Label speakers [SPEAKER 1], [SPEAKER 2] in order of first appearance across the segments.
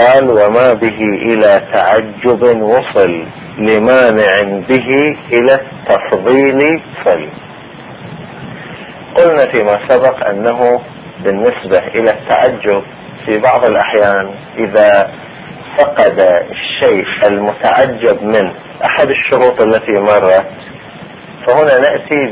[SPEAKER 1] قال وما به إلى تعجب وصل لمانع به إلى التفضيل صل. قلنا فيما سبق أنه بالنسبة إلى التعجب في بعض الأحيان إذا فقد الشيء المتعجب منه أحد الشروط التي مرت، فهنا نأتي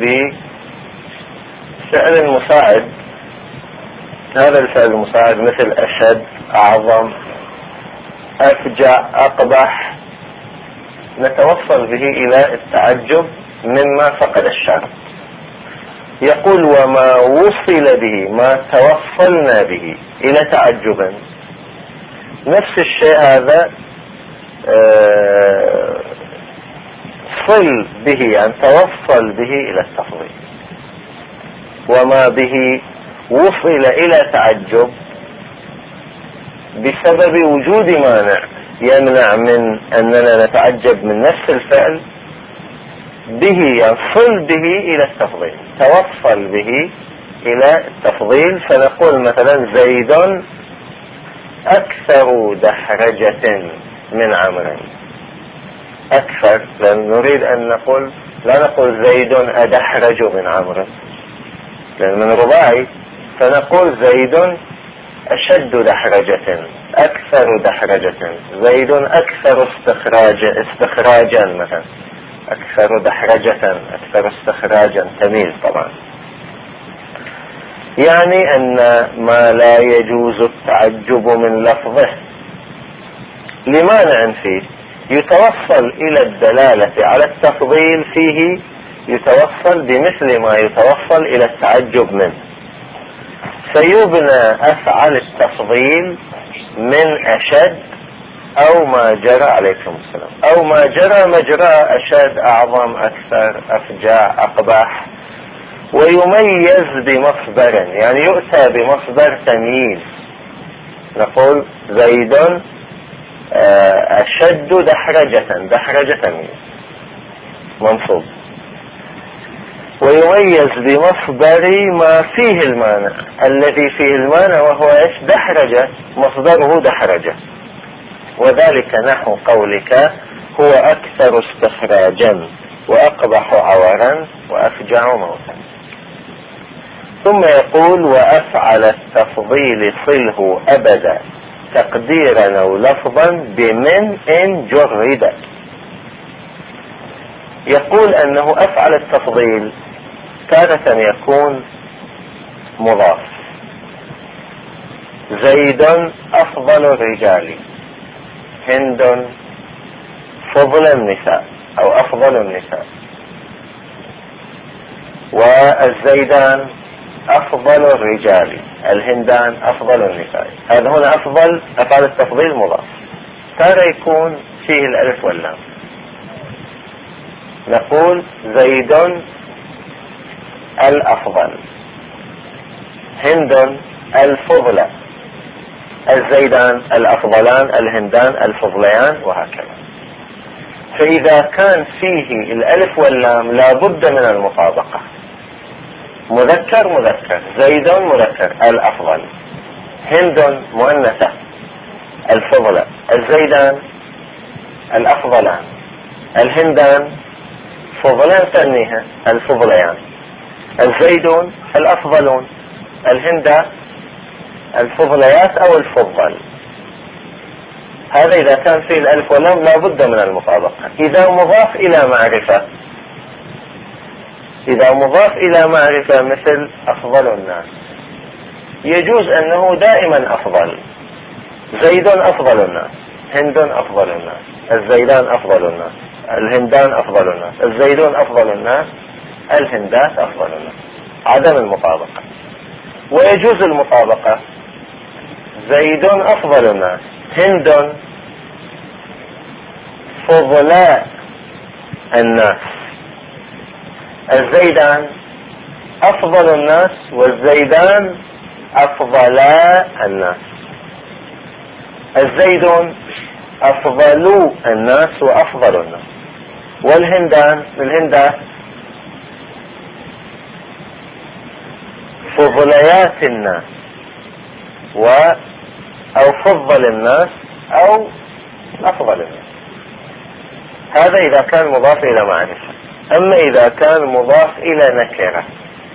[SPEAKER 1] بفعل مساعد. هذا الفعل المساعد مثل أشد، أعظم، أفجع، أقبح، نتوصل به إلى التعجب مما فقد الشرط. يقول وما وصل به، ما توصلنا به إلى تعجب، نفس الشيء هذا صل به، يعني توصل به إلى التفضيل. وما به وصل إلى تعجب بسبب وجود مانع يمنع من أننا نتعجب من نفس الفعل، به يصل به إلى التفضيل، توصل به إلى التفضيل. فنقول مثلا زيد أكثر دحرجة من عمرو، أكثر، لأن نريد أن نقول لا نقول زيد أدحرج من عمرو لأن من رباعي، فنقول زيد أشد دحرجة، أكثر دحرجة، زيد أكثر استخراجا مثلا، أكثر دحرجة، أكثر استخراجا، تميل طبعا. يعني أن ما لا يجوز التعجب من لفظه لمانع فيه يتوصل إلى الدلالة على التفضيل فيه، يتوصل بمثل ما يتوصل إلى التعجب منه. فيبنى أفعل التفضيل من أشد أو ما جرى عليكم السلام، أو ما جرى مجرى أشد، أعظم، أكثر، أفجع، أقبح. ويميز بمصدر، يعني يؤتى بمصدر تمييز، نقول زيد أشد دحرجة، دحرجة تمييز منصوب. ويميز بمصدر ما فيه المانع، الذي فيه المانع وهو ايش؟ دحرجة، مصدره دحرجة. وذلك نحو قولك هو أكثر استخراجا وأقبح عورا وأفجع موتا. ثم يقول وأفعل التفضيل صله أبدا تقديرا أو لفظا بمن إن جرد. يقول أنه أفعل التفضيل تارة يكون مضاف، زيد أفضل الرجال، هند فضل النساء أو أفضل النساء، والزيدان أفضل الرجال، الهندان أفضل النساء. هذا هنا أفضل، أفعل التفضيل مضاف، تارة يكون فيه الألف واللام. نقول زيد الأفضل، هند الفضلة، الزيدان الأفضلان، الهندان الفضليان، وهكذا. فإذا كان فيه الألف واللام لا بد من المطابقة، مذكر مذكر، زيد مذكر الأفضل، هند مؤنثة الفضلة، الزيدان الأفضلان، الهندان فضلان تنيها الفضليان، الزيدون الأفضلون، الهندة الفضليات أو الفضل. هذا إذا كان فيه الألف واللام لا بد من المطابقة. إذا مضاف إلى معرفة، إذا مضاف إلى معرفة مثل أفضل الناس، يجوز أنه دائما أفضل، زيد أفضل الناس، هند أفضل الناس، الزيدان أفضل الناس، الهندان أفضل الناس، الزيدون أفضل الناس، الهندات أفضل الناس، عدم المطابقة. ويجوز المطابقة، زيد أفضل الناس، هند فضلاء الناس، الزيدان أفضل الناس والزيدان أفضلاء الناس، الزيدون أفضلوا الناس وأفضل الناس، والهندان الهندات فضليات الناس أو فضل الناس أو أفضل الناس. هذا إذا كان مضاف إلى معرفة. أما إذا كان مضاف إلى نكرة،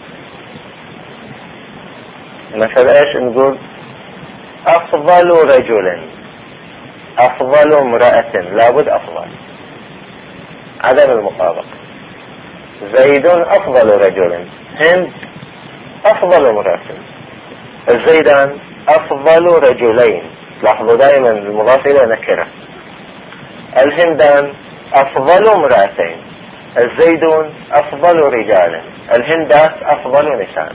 [SPEAKER 1] مثلا إيش نقول؟ أفضل رجل، أفضل امرأة، لابد أفضل، عدم المطابقة. زيد أفضل رجل، هند أفضل امرأة. الزيدان أفضل رجلين، لاحظوا دائما المضاف إلى نكرة. الهندان أفضل امرأتين، الزيدون أفضل رجال، الهندات أفضل نساء.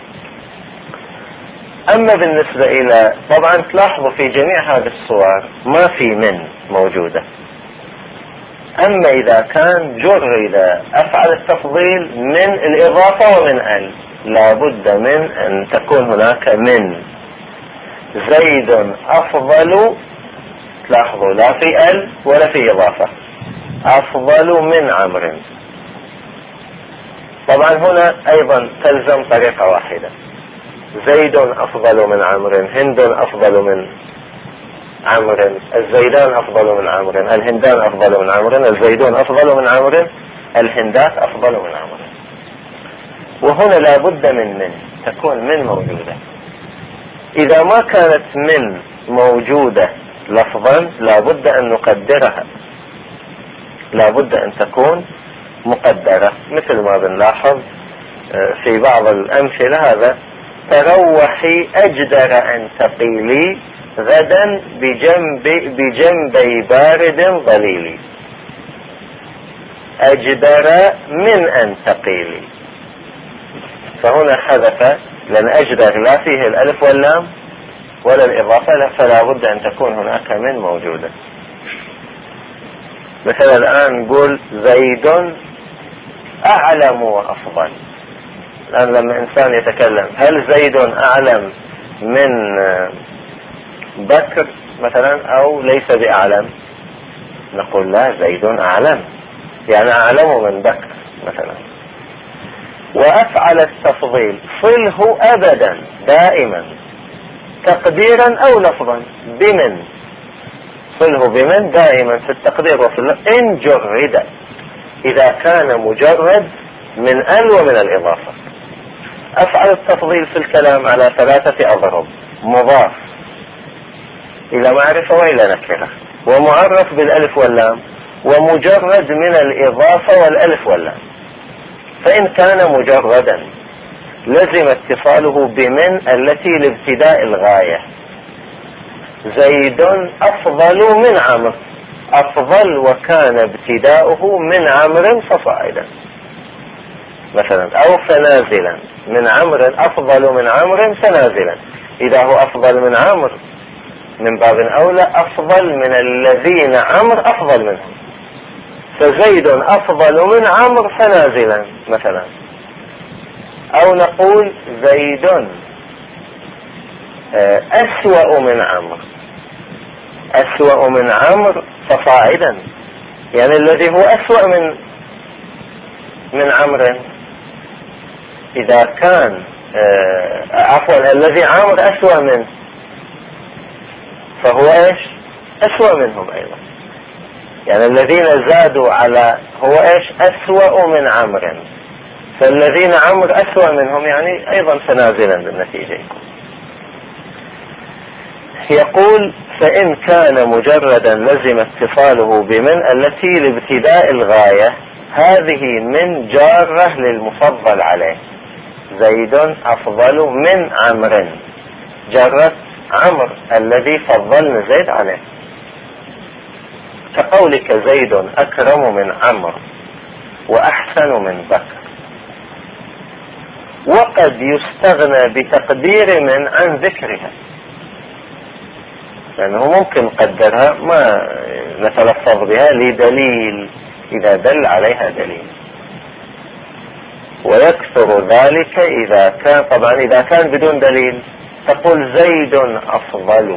[SPEAKER 1] أما بالنسبة إلى، طبعا تلاحظوا في جميع هذه الصور ما في من موجودة. أما إذا كان جرد أفعل التفضيل من الإضافة ومن ال، لابد من أن تكون هناك من. زيد أفضل، تلاحظوا لا في ال ولا في إضافة، أفضل من عمرو. طبعا هنا أيضا تلزم طريقة واحدة، زيد أفضل من عمرو، هند أفضل من عمرو، الزيدان أفضل من عمرو، الهندان أفضل من عمرو، الزيدون أفضل من عمرو، الهندات أفضل من عمرو. وهنا لابد من تكون من موجودة. إذا ما كانت من موجودة لفظا لابد أن نقدرها، لابد أن تكون مقدرة، مثل ما بنلاحظ في بعض الأمثلة. هذا تروحي أجدر أن تقيلي غدا بجنبي بارد ظليلي. أجدر من أن تقيلي، فهنا حذف، لأن أجدر لا فيه الألف واللام ولا الإضافة، فلا بد أن تكون هناك من موجودة. مثلا الآن نقول زيد أعلم وأفضل. الآن لما إنسان يتكلم، هل زيد أعلم من بكر مثلا أو ليس بأعلم؟ نقول لا، زيد أعلم، يعني أعلم من بكر مثلا. وأفعل التفضيل صله أبدا دائما تقديرا أو لفظا بمن، صله بمن دائما في التقدير وفي اللفظ إن جرد، إذا كان مجرد من ال ومن الإضافة. أفعل التفضيل في الكلام على 3 أضرب: مضاف إلى معرفة وإلى نكرة، ومعرف بالألف واللام، ومجرد من الإضافة والألف واللام. فإن كان مجردا لزم اتصاله بمن التي لابتداء الغاية. زيد أفضل من عمرو، أفضل وكان ابتداؤه من عمرو فصاعدا مثلا، أو فنازلا من عمرو، أفضل من عمرو فنازلا. إذا هو أفضل من عمرو من باب أولى أفضل من الذين عمرو أفضل منهم، فزيد أفضل من عمرو فنازلا مثلا. أو نقول زيد أسوأ من عمرو، أسوأ من عمرو فصاعدا، يعني الذي هو أسوأ من عمرو. إذا كان عفوا الذي عمرو أسوأ منه فهو إيش؟ أسوأ منهم أيضا، يعني الذين زادوا على هو إيش؟ أسوأ من عمرو، فالذين عمرو أسوأ منهم يعني أيضا فنازلا بالنتيجة. يقول فإن كان مجردا لزم اتصاله بمن التي لابتداء الغاية. هذه من جارة للمفضل عليه، زيد أفضل من عمرو، جرت عمرو الذي فضلنا زيد عليه، كقولك زيد أكرم من عمرو وأحسن من بكر. وقد يستغنى بتقدير من عن ذكرها، لأنه ممكن نقدرها ما نتلفظ بها لدليل إذا دل عليها دليل، ويكثر ذلك إذا كان، طبعا إذا كان بدون دليل تقول زيد أفضل،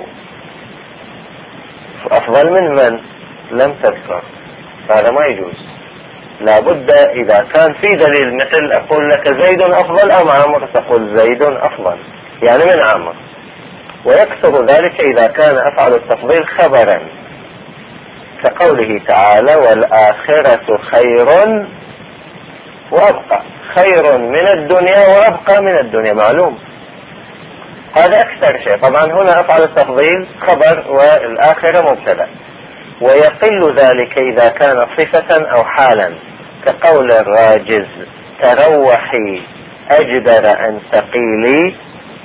[SPEAKER 1] أفضل من لم تذكر، هذا ما يجوز. لابد إذا كان في دليل، مثل أقول لك زيد أفضل أم عمرو، تقول زيد أفضل يعني من عمرو. ويكثر ذلك إذا كان أفعل التفضيل خبرا، كقوله تعالى والآخرة خير وأبقى. خير من الدنيا وأبقى من الدنيا، معلوم هذا أكثر شيء. طبعا هنا أفعل التفضيل خبر والآخرة مبتدأ، ويقل ذلك إذا كان صفة أو حالا، كقول الراجز تروحي أجدر أن تقيلي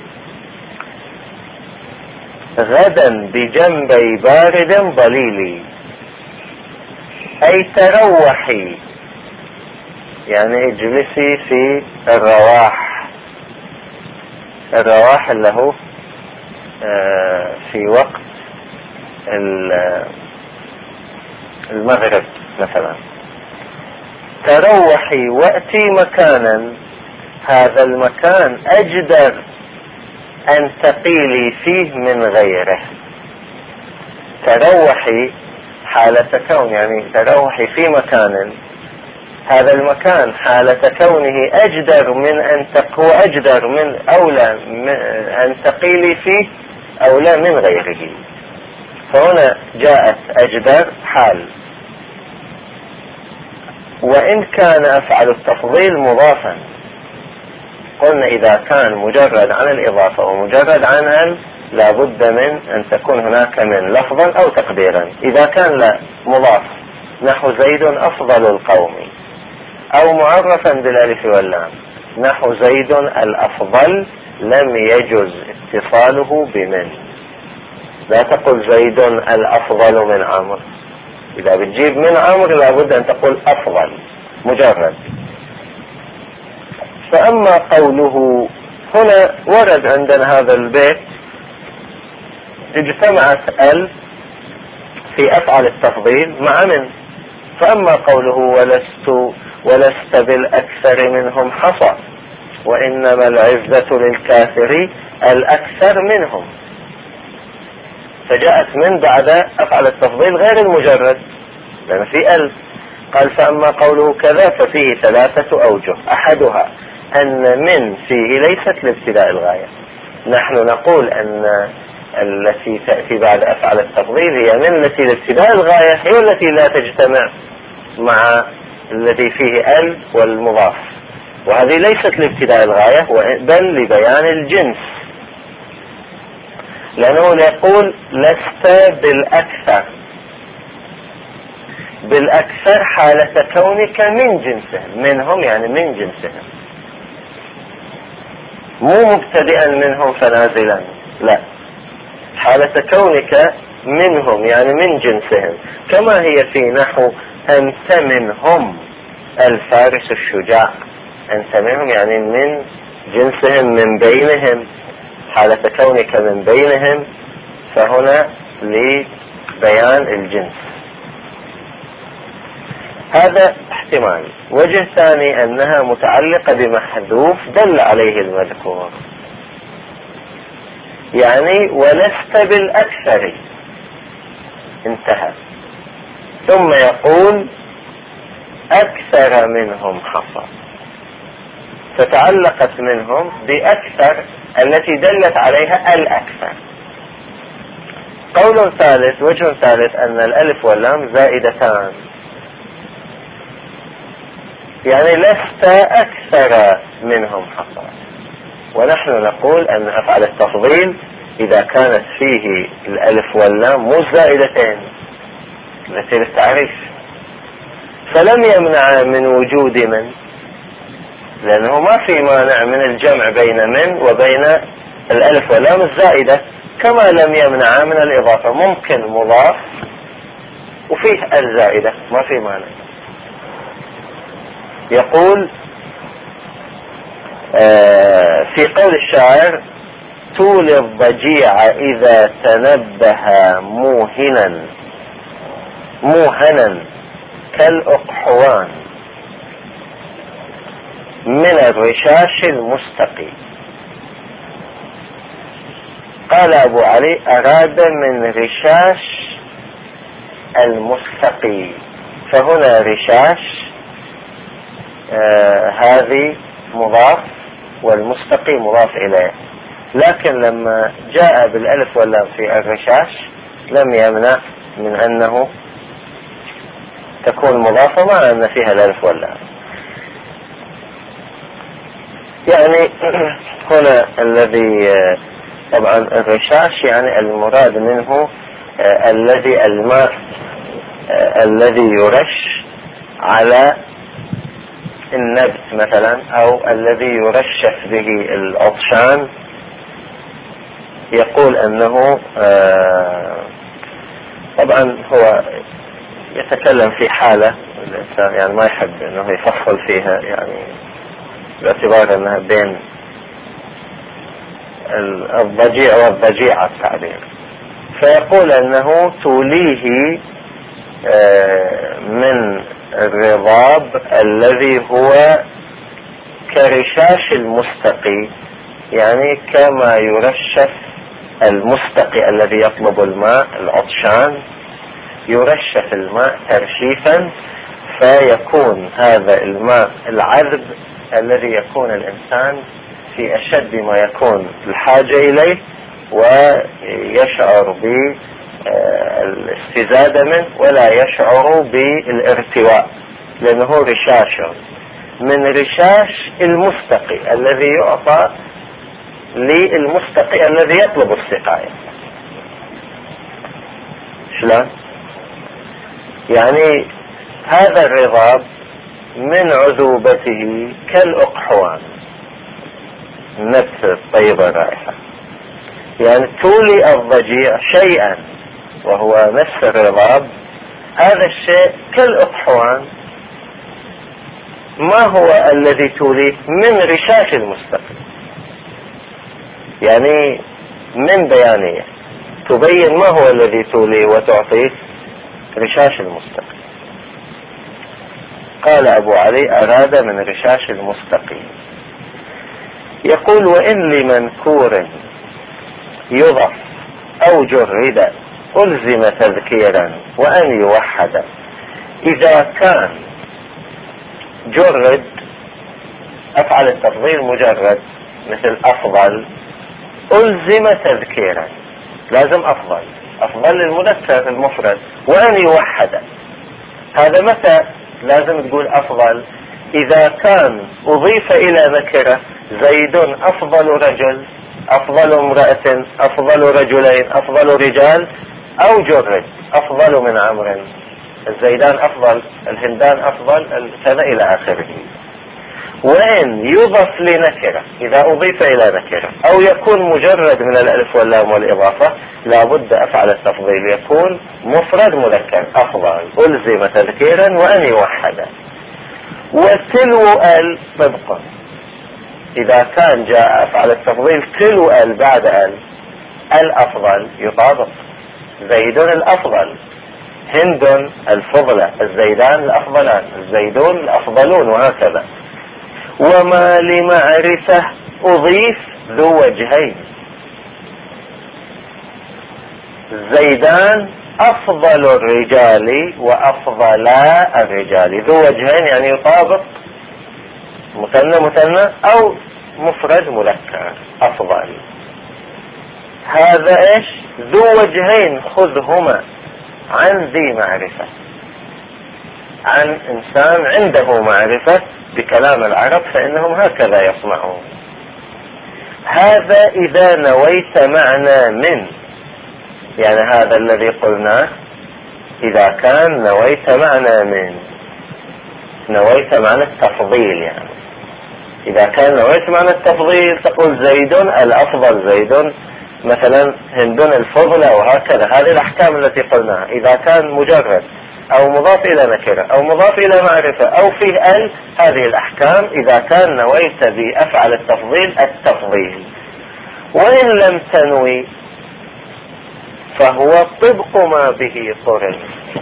[SPEAKER 1] غدا بجنبي بارد ضليلي. أي تروحي يعني اجلسي في الرواح، الرواح اللي هو في وقت المغرب مثلا. تروحي وأتي مكانا، هذا المكان أجدر أن تقيلي فيه من غيره. تروحي حالة كون، يعني تروحي في مكان، هذا المكان حالة كونه أجدر من أن هو أجدر من أولى أن تقيلي فيه أولى من غيره. فهنا جاءت أجدر حال. وإن كان أفعل التفضيل مضافا، قلنا إذا كان مجرد عن الإضافة ومجرد عن لا بد من أن تكون هناك من لفظا أو تقديرا. إذا كان لا مضاف نحو زيد أفضل القوم، أو معرفا بالالف واللام نحو زيد الأفضل، لم يجز اتصاله بمن. لا تقل زيد الأفضل من عمرو، إذا بتجيب من عمرو لابد أن تقول أفضل مجرد. فأما قوله هنا ورد عندنا هذا البيت اجتمعت ال في أفعل التفضيل مع من. فأما قوله ولست بالأكثر منهم حصى، وإنما العزة للكافر الأكثر منهم، فجاءت من بعد أفعل التفضيل غير المجرد لأن في ال. قال فأما قوله كذا ففيه 3 أوجه، أحدها أن من فيه ليست لابتداء الغاية. نحن نقول أن التي تأتي بعد أفعل التفضيل هي من التي لابتداء الغاية، هي التي لا تجتمع مع الذي فيه ال والمضاف، وهذه ليست لابتداء الغاية بل لبيان الجنس، لأنه يقول لست بالأكثر. بالأكثر حالة كونك من جنسهم، منهم يعني من جنسهم، مو مبتدئا منهم فنازلا، لا، حالة كونك منهم يعني من جنسهم، كما هي في نحو أنت منهم الفارس الشجاع. أنت منهم يعني من جنسهم، من بينهم، حالة كونك من بينهم، فهنا لبيان الجنس. هذا احتمال. وجه ثاني أنها متعلقة بمحذوف دل عليه المذكور، يعني ولست بالأكثر، انتهى. ثم يقول أكثر منهم حصى، فتعلقت منهم بأكثر التي دلت عليها الأكثر. قول ثالث، وجه ثالث، أن الألف واللام زائدتان، يعني لست أكثر منهم حصى. ونحن نقول أن أفعل التفضيل إذا كانت فيه الألف واللام مو زائدتين التي للتعريف، فلم يمنع من وجود من، لأنه ما في مانع من الجمع بين من وبين الألف واللام الزائدة، كما لم يمنع من الإضافة. ممكن مضاف وفيه الزائدة، ما في مانع. يقول في قول الشاعر طول الضجيع إذا تنبه موهنا كالأقحوان من الرشاش المستقيم. قال أبو علي أراد من رشاش المستقيم، فهنا رشاش هذه مضاف والمستقيم مضاف إليه، لكن لما جاء بالألف واللام في الرشاش لم يمنع من أنه تكون مضافة مع أن فيها الألف واللام. يعني هنا الذي طبعا الرشاش يعني المراد منه الذي الماء الذي يرش على النبت مثلا، أو الذي يرشف به العطشان. يقول أنه طبعا هو يتكلم في حالة الإنسان يعني ما يحب أنه يفصل فيها، يعني باعتبار أنها بين الضجيع والضجيعة التعبير. فيقول أنه توليه من الرضاب الذي هو كرشاش المستقي، يعني كما يرشف المستقي الذي يطلب الماء العطشان، يرشف الماء ترشيفا فيكون هذا الماء العذب الذي يكون الإنسان في أشد ما يكون الحاجة إليه ويشعر بالاستزادة منه ولا يشعر بالارتواء، لأنه رشاش من رشاش المستقي الذي يعطى للمستقي الذي يطلب السقاية. شلون؟ يعني هذا الرضاب من عذوبته كالأقحوان، نفس الطيبة الرائحة، يعني تولي الضجيع شيئا وهو نفس الرضاب، هذا الشيء كالأقحوان. ما هو الذي توليه؟ من رشاش المستقي، يعني من بيانية تبين ما هو الذي توليه وتعطيه رشاش المستقي. قال أبو علي أراد من رشاش المستقي. يقول وإن لمنكور يضف أو جرد ألزم تذكيرا وأن يوحد. إذا كان جرد أفعل التفضيل مجرد مثل أفضل، ألزم تذكيرا، لازم أفضل للمذكر المفرد، وأن يوحد. هذا متى لازم تقول أفضل؟ إذا كان أضيف إلى نكرة زيد أفضل رجل، أفضل امرأة، أفضل رجلين، أفضل رجال، أو جرد أفضل من عمرو، الزيدان أفضل، الهندان أفضل، كذا إلى آخره. وإن يضف لنكرة، إذا أضيف إلى نكرة أو يكون مجرد من الألف واللام والإضافة، لابد أفعل التفضيل يكون مفرد مذكر أفضل، ألزم تذكيرا وأن يوحد. وتلو ال طبقا، إذا كان جاء أفعل التفضيل تلو ال بعد ال، الأفضل يطابق، زيد الأفضل، هند الفضلة، الزيدان الأفضلان، الزيدون الأفضلون، وهكذا. وما لمعرفة أضيف ذو وجهين، الزيدان أفضل الرجال وأفضلا الرجال، ذو وجهين يعني يطابق مثنى أو مفرد مذكر أفضل. هذا إيش؟ ذو وجهين خذهما عن ذي معرفة، عن إنسان عنده معرفة بكلام العرب فإنهم هكذا يصنعون. هذا إذا نويت معنى من، يعني هذا الذي قلناه إذا كان نويت معنى من، نويت معنى التفضيل. يعني إذا كان نويت معنى التفضيل تقول زيد الأفضل، زيد مثلا هند الفضلة، وهكذا. هذه الأحكام التي قلناها. إذا كان مجرد أو مضاف إلى نكرة أو مضاف إلى معرفة أو فيه ال، هذه الأحكام إذا كان نويت بأفعل التفضيل التفضيل. وإن لم تنوي فهو طبق ما به قرن.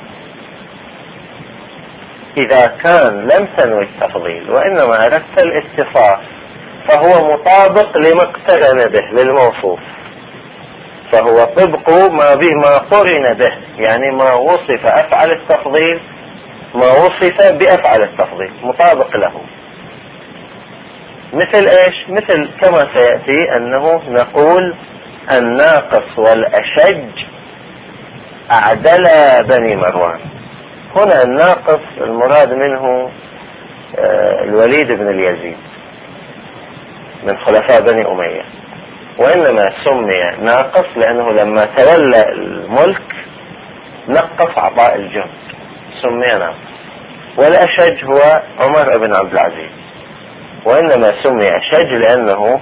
[SPEAKER 1] إذا كان لم تنوي التفضيل وإنما أردت الاتصاف فهو مطابق لما اقترن به للموصوف، فهو طبق ما قرن به، يعني ما وصف أفعل التفضيل، ما وصف بأفعل التفضيل مطابق له. مثل ايش؟ مثل كما سيأتي انه نقول الناقص والاشج اعدل بني مروان. هنا الناقص المراد منه الوليد بن اليزيد من خلفاء بني أمية، وإنما سمي ناقص لأنه لما تولى الملك نقص عطاء الجند سمي ناقص. والأشج هو عمر بن عبد العزيز، وإنما سمي أشج لأنه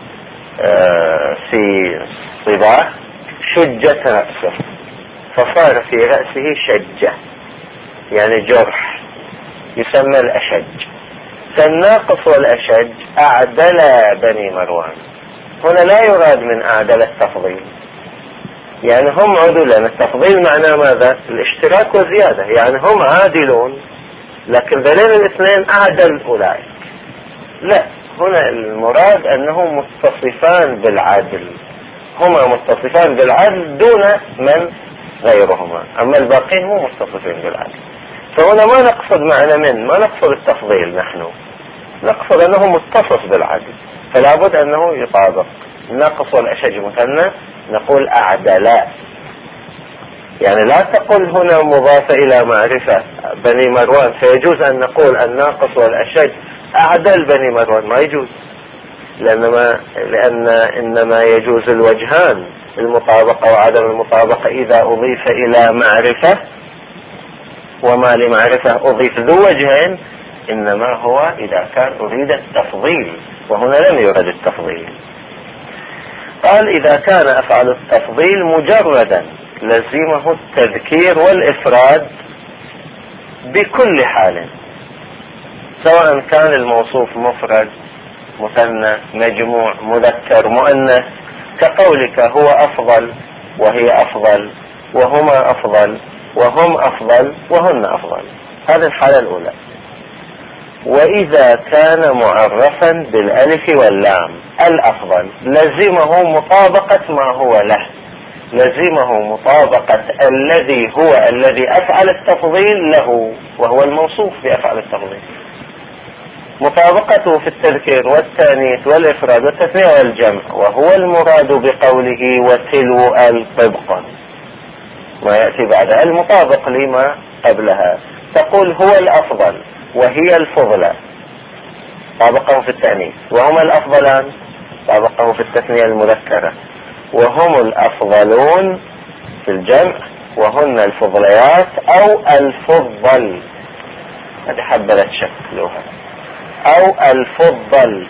[SPEAKER 1] في صباح شجت رأسه فصار في رأسه شجة يعني جرح يسمى الأشج. فالناقص والأشج أعدل بني مروان. هنا لا يراد من أعدل التفضيل، يعني هم عدلان. التفضيل معناه ماذا؟ الاشتراك والزيادة، يعني هم عادلون لكن ذلين الاثنين أعدل أولئك. لا، هنا المراد أنهم متصفان بالعدل، هما متصفان بالعدل دون من غيرهما، أما الباقين هم متصفين بالعدل. فهنا ما نقصد معنى ما نقصد التفضيل، نحن نقصد أنه متصف بالعدل، فلا بد أنه يطابق. الناقص والأشج مثنى نقول أعدلاء، يعني لا تقل هنا مضافة إلى معرفة بني مروان فيجوز أن نقول الناقص والأشج أعدل بني مروان، ما يجوز، لأن إنما يجوز الوجهان المطابقة وعدم المطابقة إذا أضيف إلى معرفة، وما لمعرفة أضيف ذو وجهين إنما هو إذا كان أريد التفضيل، وهنا لم يرد التفضيل. قال إذا كان أفعل التفضيل مجردا لزمه التذكير والإفراد بكل حال، سواء كان الموصوف مفرد مثنى مجموع مذكر مؤنث، كقولك هو أفضل وهي أفضل وهما أفضل وهم أفضل وهن أفضل، هذه الحالة الأولى. وإذا كان معرفا بالألف واللام الأفضل لزمه مطابقة ما هو له، لزمه مطابقة الذي أفعل التفضيل له وهو الموصوف بأفعل التفضيل، مطابقته في التذكير والتانيث والإفراد والتثنية والجمع، وهو المراد بقوله وتلو الطبق ما يأتي بعدها المطابق لما قبلها. تقول هو الأفضل وهي الفضلى، طابقه في التأنيث، وهما الأفضلان طابقه في التثنية المذكرة، وهم الأفضلون في الجمع، وهن الفضليات أو الفضل، هذه حبلت شكلها، أو الفضل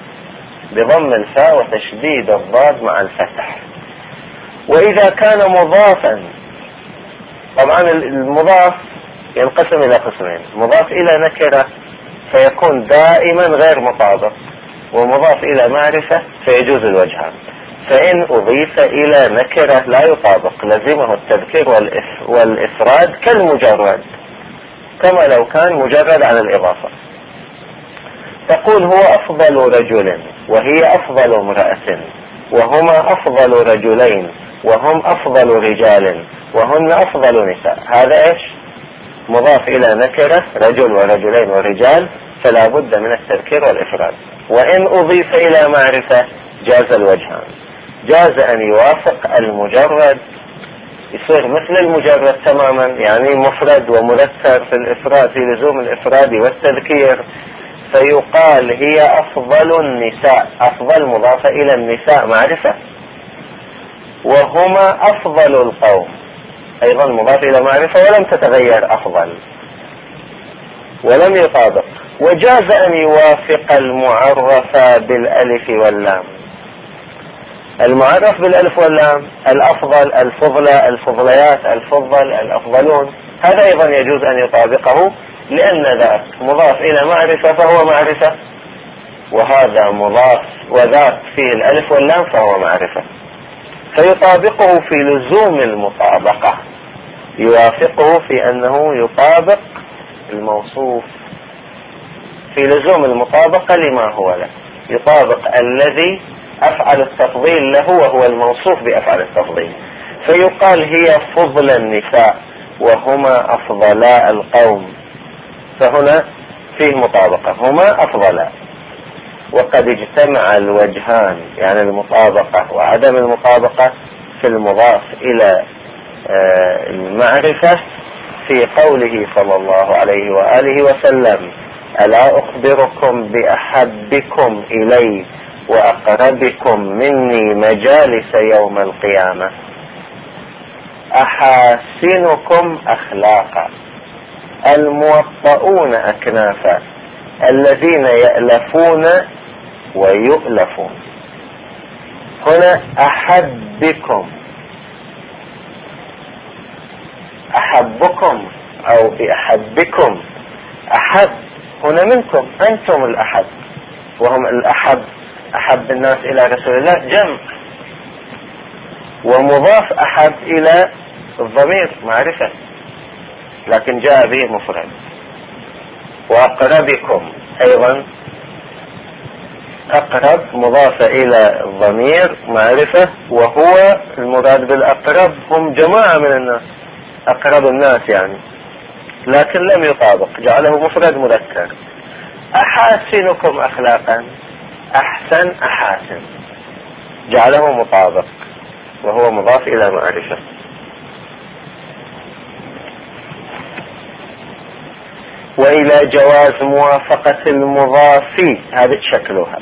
[SPEAKER 1] بضم الفاء وتشديد الضاد مع الفتح. وإذا كان مضافا، طبعا المضاف ينقسم إلى قسمين، مضاف إلى نكرة فيكون دائما غير مطابق، ومضاف إلى معرفة فيجوز الوجهان. فإن أضيف إلى نكرة لا يطابق لزمه التذكير والإفراد كالمجرد، كما لو كان مجرد عن الإضافة. تقول هو أفضل رجل وهي أفضل امرأة وهما أفضل رجلين وهم أفضل رجال وهن أفضل نساء، هذا إيش؟ مضاف إلى نكرة رجل ورجلين ورجال، فلا بد من التذكير والإفراد. وإن أضيف إلى معرفة جاز الوجهان، جاز أن يوافق المجرد يصير مثل المجرد تماما، يعني مفرد ومذكر في الإفراد في لزوم الإفراد والتذكير، فيقال هي أفضل النساء، أفضل مضافة إلى النساء معرفة، وهما أفضل القوم أيضا مضاف إلى معرفة ولم تتغير أفضل ولم يطابق. وجاز أن يوافق المعرف بالألف واللام، المعرف بالألف واللام الأفضل الفضلى الفضليات الفضل الأفضلون، هذا أيضا يجوز أن يطابقه، لأن ذاك مضاف إلى معرفة فهو معرفة، وهذا مضاف وذاك فيه الألف واللام فهو معرفة، فيطابقه في لزوم المطابقة، يوافقه في أنه يطابق الموصوف في لزوم المطابقة لما هو له، يطابق الذي أفعل التفضيل له وهو الموصوف بأفعل التفضيل، فيقال هي فضل النساء وهما أفضلاء القوم، فهنا فيه مطابقة، هما أفضلاء. وقد اجتمع الوجهان، يعني المطابقة وعدم المطابقة في المضاف إلى المعرفة في قوله صلى الله عليه وآله وسلم: ألا أخبركم بأحبكم إلي وأقربكم مني مجالس يوم القيامة، أحاسنكم أخلاقا الموطؤون أكنافا الذين يألفون ويؤلفون. هنا أحبكم، أحبكم أو بأحبكم، أحب هنا منكم، أنتم الأحب، وهم الأحب، أحب الناس إلى رسول الله جمع، ومضاف أحب إلى الضمير معرفة لكن جاء به مفرد. وأقربكم أيضا، أقرب مضاف إلى الضمير معرفة، وهو المراد بالأقرب هم جماعة من الناس، أقرب الناس يعني، لكن لم يطابق، جعله مفرد مذكر. أحاسنكم أخلاقا، أحسن أحاسن، جعله مطابق وهو مضاف إلى معرفة. وإلى جواز موافقة المضاف، هذا شكلها.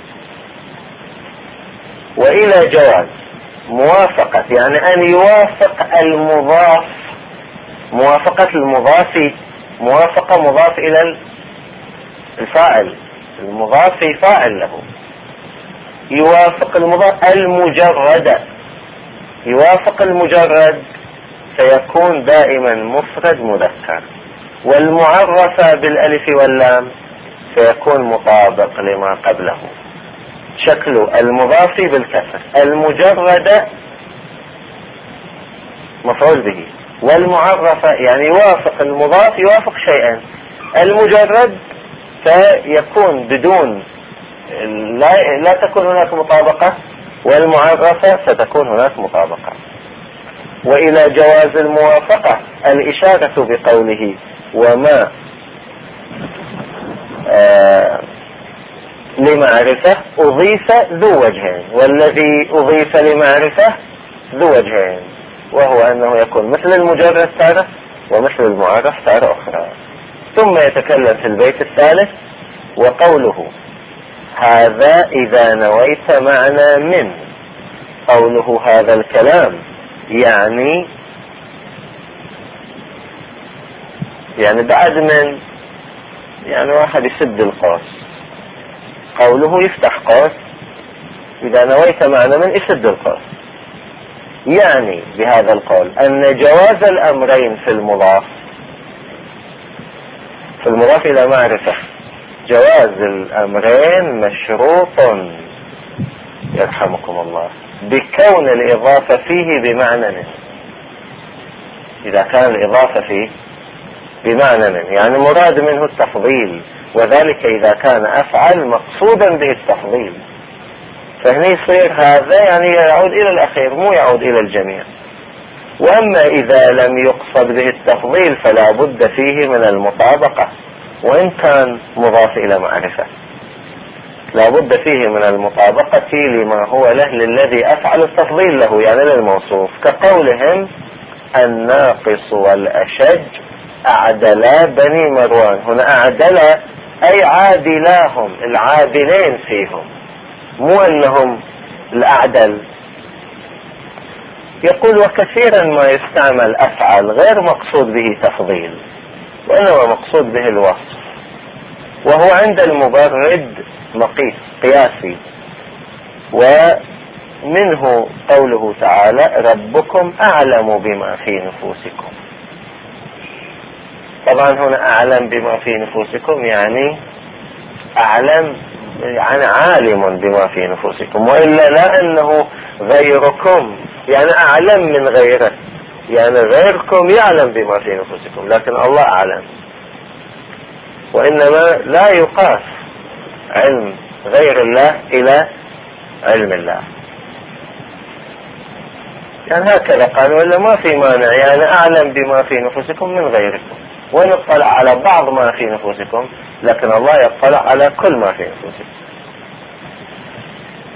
[SPEAKER 1] وإلى جواز موافقة يعني أن يوافق المضاف، موافقة المضاف، موافقة مضاف إلى الفاعل، المضاف فاعل له، يوافق المضاف المجرد، يوافق المجرد فيكون دائما مفرد مذكر، والمعرفة بالألف واللام فيكون مطابق لما قبله. شكل المضاف بالكسر، المجرد مفعول به، والمعرفة يعني يوافق المضاف، يوافق شيئا، المجرد فيكون بدون، لا تكون هناك مطابقة، والمعرفة ستكون هناك مطابقة. وإلى جواز الموافقة الإشارة بقوله: وما لمعرفة أضيف ذو وجهين، والذي أضيف لمعرفة ذو وجهين، وهو أنه يكون مثل المجرد تارة ومثل المعرف تارة أخرى. ثم يتكلم في البيت الثالث وقوله: هذا إذا نويت معنى من، قوله هذا الكلام يعني بعد من، يعني واحد يسد القوس، قوله يفتح قوس، إذا نويت معنى من يسد القوس، يعني بهذا القول أن جواز الأمرين في المضاف إلى معرفة، جواز الأمرين مشروط يرحمكم الله بكون الإضافة فيه بمعنى من. إذا كان الإضافة فيه بمعنى من يعني مراد منه التفضيل، وذلك إذا كان أفعل مقصودا به التفضيل، فهنا يصير هذا يعني يعود إلى الأخير مو يعود إلى الجميع. وأما إذا لم يقصد به التفضيل فلا بد فيه من المطابقة، وإن كان مضاف إلى معرفة لا بد فيه من المطابقة لما هو له للذي أفعل التفضيل له، يعني للموصوف، كقولهم: الناقص والأشج أعدلا بني مروان. هنا أعدلا أي عادلاهم، العادلين فيهم، مو أنهم الأعدل. يقول: وكثيرا ما يستعمل أفعل غير مقصود به تفضيل، وإنما مقصود به الوصف، وهو عند المبرد مقيس قياسي. ومنه قوله تعالى: ربكم أعلم بما في نفوسكم. طبعا هنا أعلم بما في نفوسكم يعني أعلم، يعني عالم بما في نفوسكم، وإلا لا أنه غيركم يعني أعلم من غيره، يعني غيركم يعلم بما في نفوسكم لكن الله أعلم. وإنما لا يقاس علم غير الله إلى علم الله، يعني هكذا قال: وإلا ما في مانع، يعني أعلم بما في نفوسكم من غيركم، ونطلع على بعض ما في نفوسكم، لكن الله يطلع على كل ما في نفوسكم.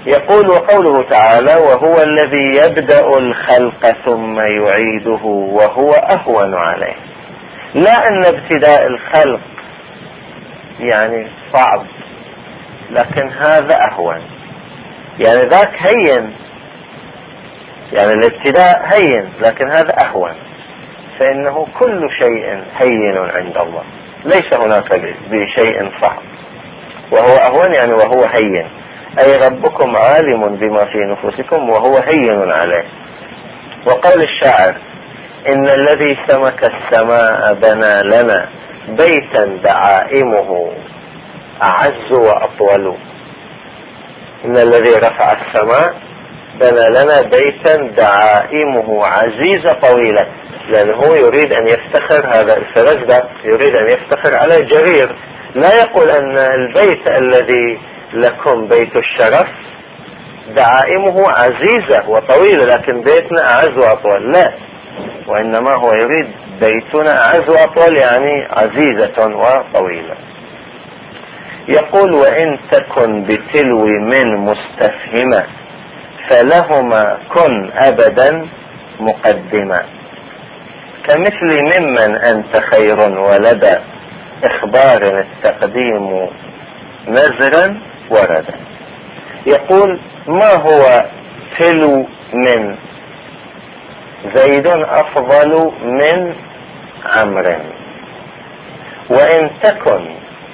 [SPEAKER 1] يقول وقوله تعالى وهو الذي يبدأ الخلق ثم يعيده وهو أهون عليه. لا أن ابتداء الخلق يعني صعب، لكن هذا أهون. يعني ذاك هين، يعني الابتداء هين، لكن هذا أهون، فإنه كل شيء هين عند الله، ليس هناك بشيء صعب. وهو أهون يعني وهو هين، أي ربكم عالم بما في نفوسكم وهو هين عليه. وقول الشاعر إن الذي سمك السماء بنى لنا بيتا دعائمه أعز وأطول. إن الذي رفع السماء بنى لنا بيتا دعائمه عزيزة طويلة، لأنه يريد أن يفتخر، هذا الفرزدق يريد أن يفتخر على جرير. لا يقول أن البيت الذي لكم بيت الشرف دعائمه عزيزة وطويلة لكن بيتنا أعز وأطول، لا، وإنما هو يريد بيتنا أعز وأطول يعني عزيزة وطويلة. يقول وإن تكن بتلو من مستفهمة فلهما كن أبدا مقدما، كمثل ممن أنت خير ولدى إخبار التقديم نزرا وردا. يقول ما هو تلو من؟ زيد أفضل من عمرو. وإن تكن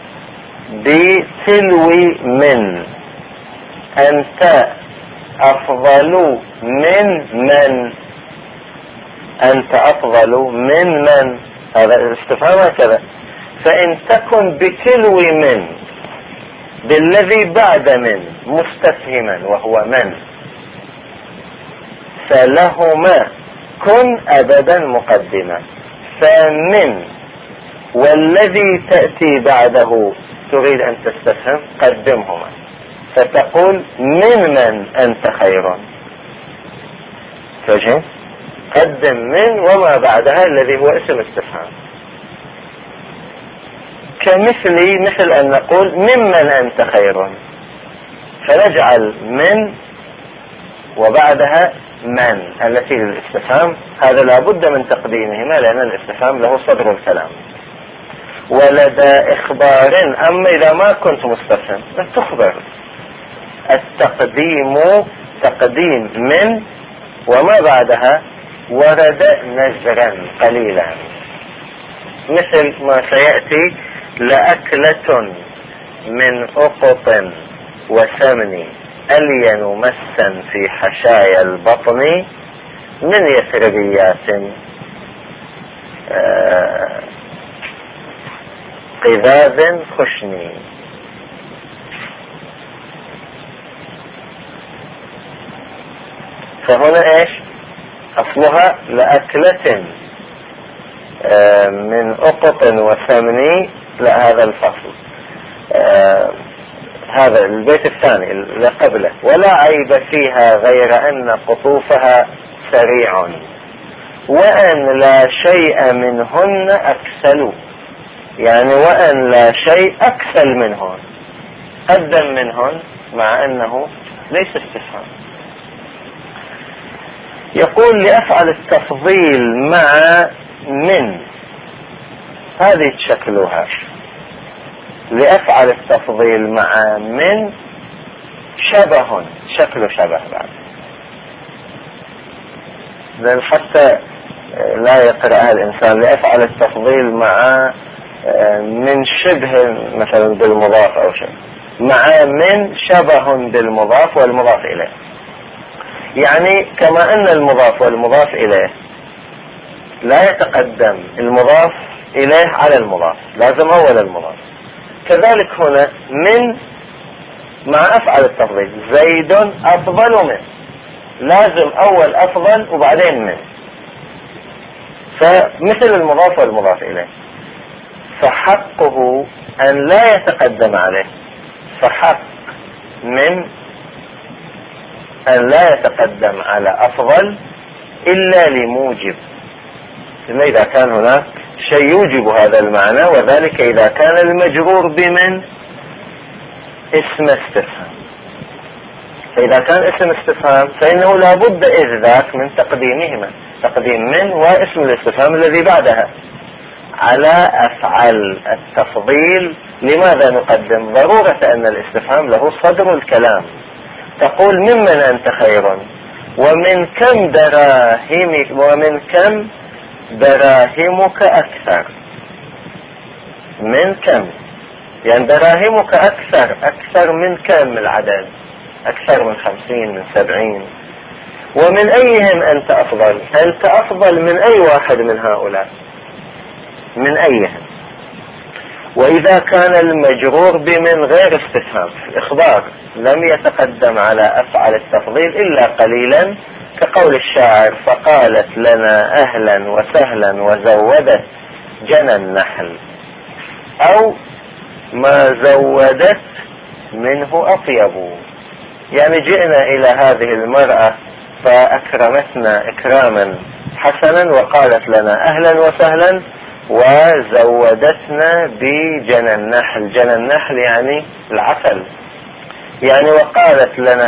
[SPEAKER 1] بتلو من أنت أفضل من من؟ أنت أفضل من من؟ هذا الاستفهام كذا. فإن تكن بتلو من بالذي بعد من مستفهما وهو من، فلهما كن أبدا مقدما. فمن والذي تأتي بعده تريد أن تستفهم قدمهما، فتقول من أنت خير، فجأة قدم من وما بعدها الذي هو اسم استفهام. مثل أن نقول ممن أنت خير، فنجعل من وبعدها من التي للاستفهام. هذا لابد من تقديمهما لأن الاستفهام له صدر الكلام. ولدى إخبار، أما إذا ما كنت مستفهم تخبر. التقديم تقديم من وما بعدها ورد نزرا قليلا، مثل ما سيأتي لأكلة من أقط وسمن ألين مسا في حشايا البطن من يثربيات قذاذ خشني. فهنا ايش اصلها؟ لأكلة من أقط وسمن. لا، هذا الفصل، هذا البيت الثاني اللي قبله. ولا عيب فيها غير أن قطوفها سريع وأن لا شيء منهن أكسل. يعني وأن لا شيء أكسل منهن، قدم منهن مع أنه ليس استفهام. يقول لأفعل التفضيل مع من، هذه شكلها. لأفعل التفضيل مع من شبه، شكله شبه بعد، لأن حتى لا يقرأها الإنسان. لأفعل التفضيل مع من شبه مثلا بالمضاف أو شيء، مع من شبه بالمضاف والمضاف إليه. يعني كما أن المضاف والمضاف إليه لا يتقدم المضاف إليه على المضاف، لازم أول المضاف، كذلك هنا من مع أفعل التفضيل. زيد أفضل من، لازم أول أفضل وبعدين من، فمثل المضاف والمضاف إليه. فحقه أن لا يتقدم عليه، فحق من أن لا يتقدم على أفضل إلا لموجب، إلا إذا كان هناك شيء يوجب هذا المعنى، وذلك إذا كان المجرور بمن اسم استفهام. فإذا كان اسم استفهام فإنه لا بد إذ ذاك من تقديمهما، تقديم من واسم الاستفهام الذي بعدها على أفعل التفضيل. لماذا نقدم؟ ضرورة أن الاستفهام له صدر الكلام. تقول ممن أنت خير، ومن كم دراهمك أكثر. من كم يعني دراهمك أكثر من كم العدد؟ أكثر من 50 من 70. ومن أيهم أنت أفضل؟ أنت أفضل من أي واحد من هؤلاء؟ من أيهم؟ وإذا كان المجرور بمن غير استفهام الإخبار لم يتقدم على أفعل التفضيل إلا قليلا، كقول الشاعر فقالت لنا أهلا وسهلا وزودت جنى النحل، أو ما زودت منه أطيب. يعني جئنا إلى هذه المرأة فأكرمتنا إكراما حسنا وقالت لنا أهلا وسهلا وزودتنا بجنى النحل. جنى النحل يعني العسل، يعني وقالت لنا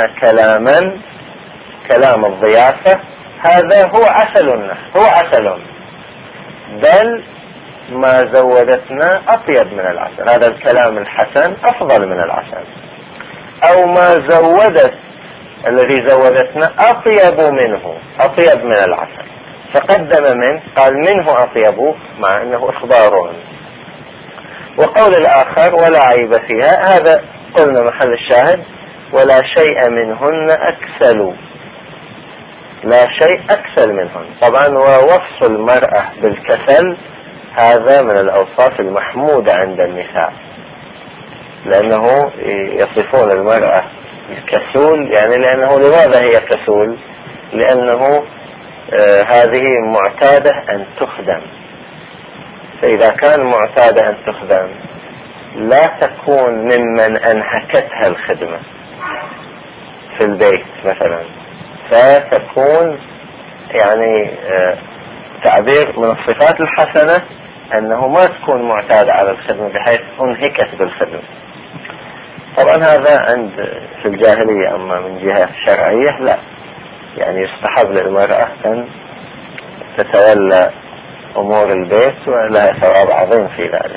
[SPEAKER 1] كلام الضيافة، هذا هو عسل النحل، هو عسل، بل ما زودتنا أطيب من العسل. هذا الكلام الحسن أفضل من العسل. أو ما زودت الذي زودتنا أطيب منه، أطيب من العسل، فقدم من، قال منه أطيب مع أنه إخبار. وقول الآخر ولا عيب فيها، هذا قلنا محل الشاهد ولا شيء منهن أكسل، لا شيء أكسل منهن. طبعا ووصف المرأة بالكسل هذا من الأوصاف المحمودة عند النساء، لأنه يصفون المرأة الكسول، يعني لأنه لماذا هي كسول؟ لأنه هذه معتادة أن تخدم، فإذا كان معتادة أن تخدم لا تكون ممن أنهكتها الخدمة في البيت مثلا، فتكون يعني تعبير من الصفات الحسنة أنه ما تكون معتادة على الخدمة بحيث أنهكت بالخدمة. طبعا هذا عند في الجاهلية، أما من جهة شرعية لا، يعني يستحب للمرأة أن تتولى أمور البيت ولها ثواب عظيم في ذلك.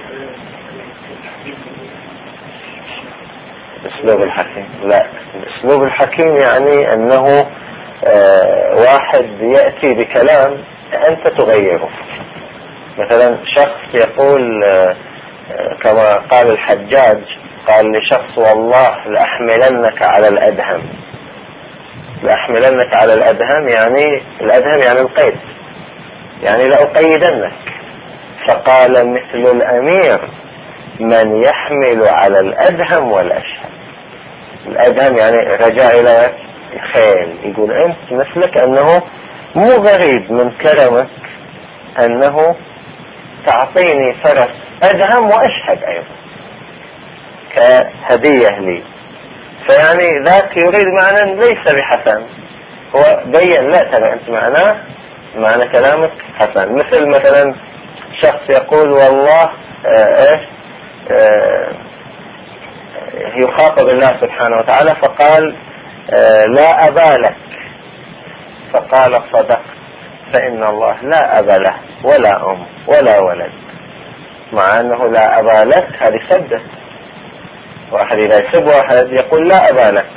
[SPEAKER 1] الأسلوب الحكيم، لا، الأسلوب الحكيم يعني أنه واحد يأتي بكلام أنت تغيره. مثلا شخص يقول كما قال الحجاج، قال لشخص والله لأحملنك على الأدهم. لأحملنك على الأدهم يعني الأدهم يعني القيد، يعني لأقيدنك. فقال مثل الأمير من يحمل على الأدهم والأشهم. الأدهم يعني رجاء إلى الخيل. يقول أنت مثلك أنه مو غريب من كرمك أنه تعطيني فرس أدهم وأشهد أيضا كهدية لي. فيعني ذاك يريد معنى ليس بحسن، هو بيّن لا ترى أنت معنى كلامك حسن. مثلا شخص يقول والله يخاطب الله سبحانه وتعالى فقال لا أبا لك، فقال صدقت فإن الله لا أبا له ولا أم ولا ولد، مع أنه لا أبا لك هذه سبة. واحد إذا يسب واحد يقول لا أبا لك،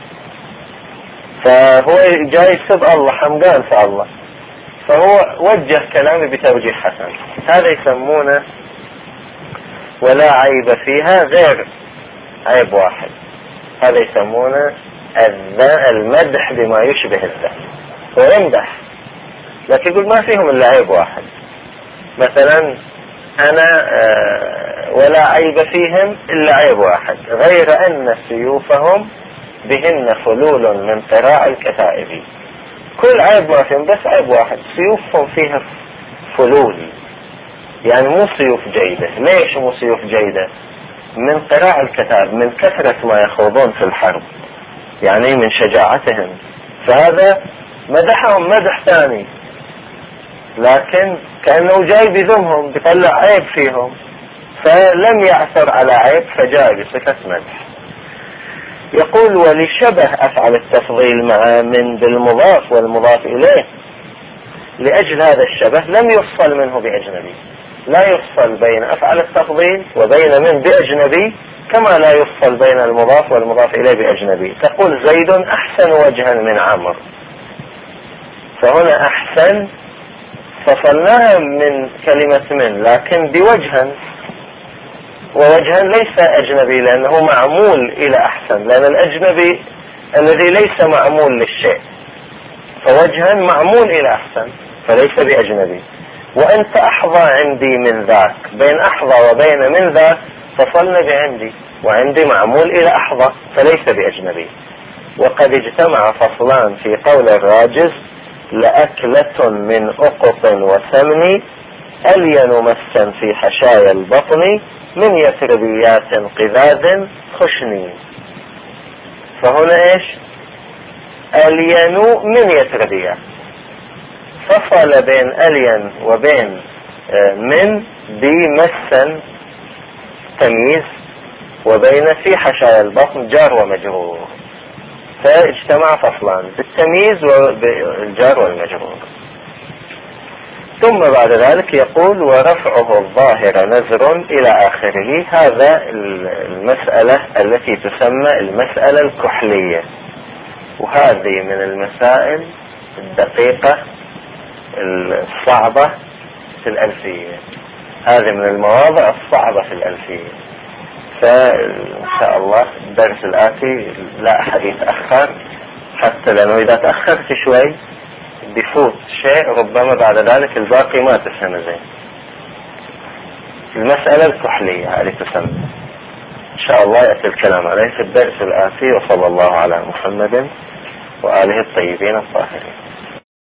[SPEAKER 1] فهو جاي يسب الله، حمقان في الله، فهو وجه كلامه بتوجيه حسن. هذا يسمونه ولا عيب فيها غير عيب واحد، هذا يسمونه المدح بما يشبه الذم. ويمدح لكن يقول ما فيهم إلا عيب واحد. مثلا أنا ولا عيب فيهم إلا عيب واحد غير أن سيوفهم بهن فلول من قراع الكتائب. كل عيب ما فيهم بس عيب واحد، سيوفهم فيها فلول، يعني مو سيوف جيدة. ليش مو سيوف جيدة؟ من قراع الكتائب، من كثرة ما يخوضون في الحرب، يعني من شجاعتهم. فهذا مدحهم مدح ثاني، لكن كأنه جاي بذمهم، بيطلع عيب فيهم، فلم يعثر على عيب فجاء بصفة مدح. يقول ولشبه أفعل التفضيل مع من بالمضاف والمضاف إليه، لأجل هذا الشبه لم يفصل منه بأجنبي. لا يفصل بين أفعل التفضيل وبين من بأجنبي كما لا يفصل بين المضاف والمضاف إليه بأجنبي. تقول زيد أحسن وجها من عمرو، فهنا أحسن فصلناها من كلمة من، لكن بوجها، ووجها ليس أجنبي لأنه معمول إلى أحسن، لأن الأجنبي الذي ليس معمول للشيء، فوجها معمول إلى أحسن فليس بأجنبي. وأنت أحظى عندي من ذاك، بين أحظى وبين من ذاك فصلنا بعندي، وعندي معمول إلى أحظى فليس بأجنبي. وقد اجتمع فصلان في قول الراجز: لأكلة من أقط وسمن ألين مسا في حشايا البطن من يثربيات قذاذ خشني. فهنا إيش؟ ألين من يثربيات، فصل بين ألين وبين من بمسا تمييز، وبين في حشايا البطن جار ومجرور، فاجتمع فصلان بالتمييز والجار والمجرور. ثم بعد ذلك يقول: ورفعه الظاهر نزر إلى آخره. هذا المسألة التي تسمى المسألة الكحلية، وهذه من المسائل الدقيقة الصعبة في الألفية، هذه من المواضع الصعبة في الألفية. فإن شاء الله الدرس الآتي لا أحد يتأخر، حتى لأنه إذا تأخرت شوي بفوت شيء ربما بعد ذلك الباقي ما تفهم زين. المسألة الكحلية هذه تسمى. إن شاء الله يأتي الكلام عليه في الدرس الآتي. وصلى الله على محمد وآله الطيبين الطاهرين.